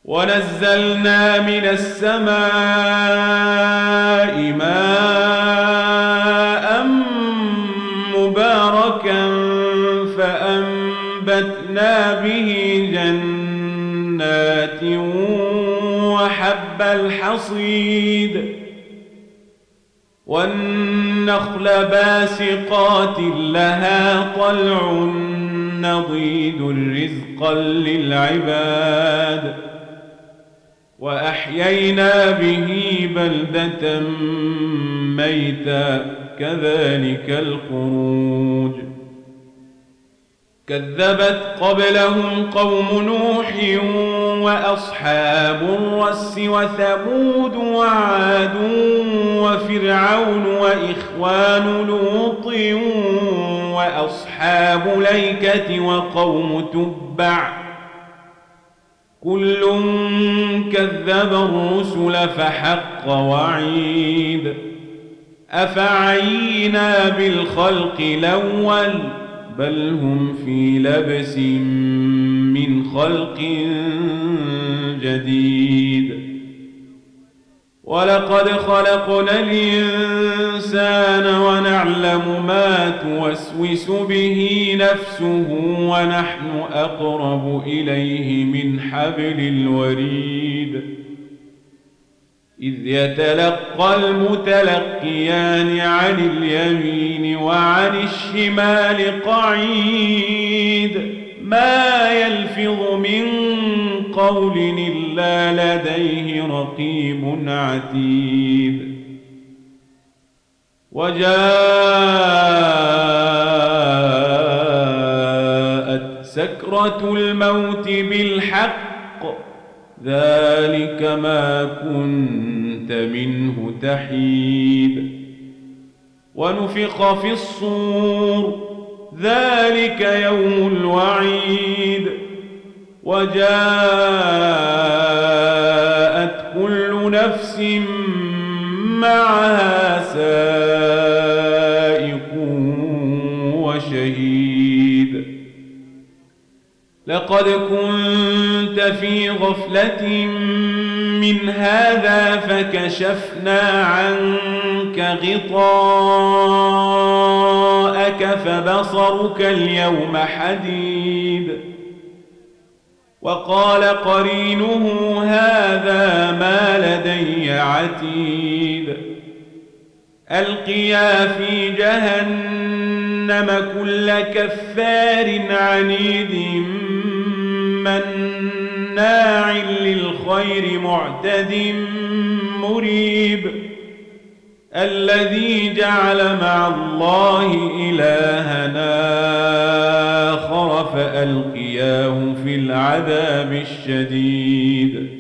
ونزلنا من السماء ماء مباركا فأنبتنا به جنات وحب الحصيد والنخل باسقات لها طلع نضيد رزقا للعباد وأحيينا به بلدة ميتا كذلك الخروج كذبت قبلهم قوم نوح وأصحاب الرس وثمود وعاد وفرعون وإخوان لوط وأصحاب الأيكة وقوم تبع كل كذب الرسل فحق وعيد أفعينا بالخلق الأول بل هم في لبس من خلق جديد ولقد خلقنا الإنسان ونعلم ما توسوس به نفسه ونحن أقرب إليه من حبل الوريد إذ يتلقى المتلقيان عن اليمين وعن الشمال قعيد ما يلفظ من قول إلا لديه رقيب عتيد وجاءت سكرة الموت بالحق ذلك ما كنت منه تحيد ونفخ في الصور ذلك يوم الوعيد وجاءت كل نفس معها سائق وشهيد لقد كنت في غفلة من هذا فكشفنا عنك غطاءك فبصرك اليوم حديد وقال قرينه هذا ما لدي عتيد ألقيا في جهنم كل كفار عنيد مناع للخير معتد مريب الذي جعل مع الله إلهنا آخر فألقياه في العذاب الشديد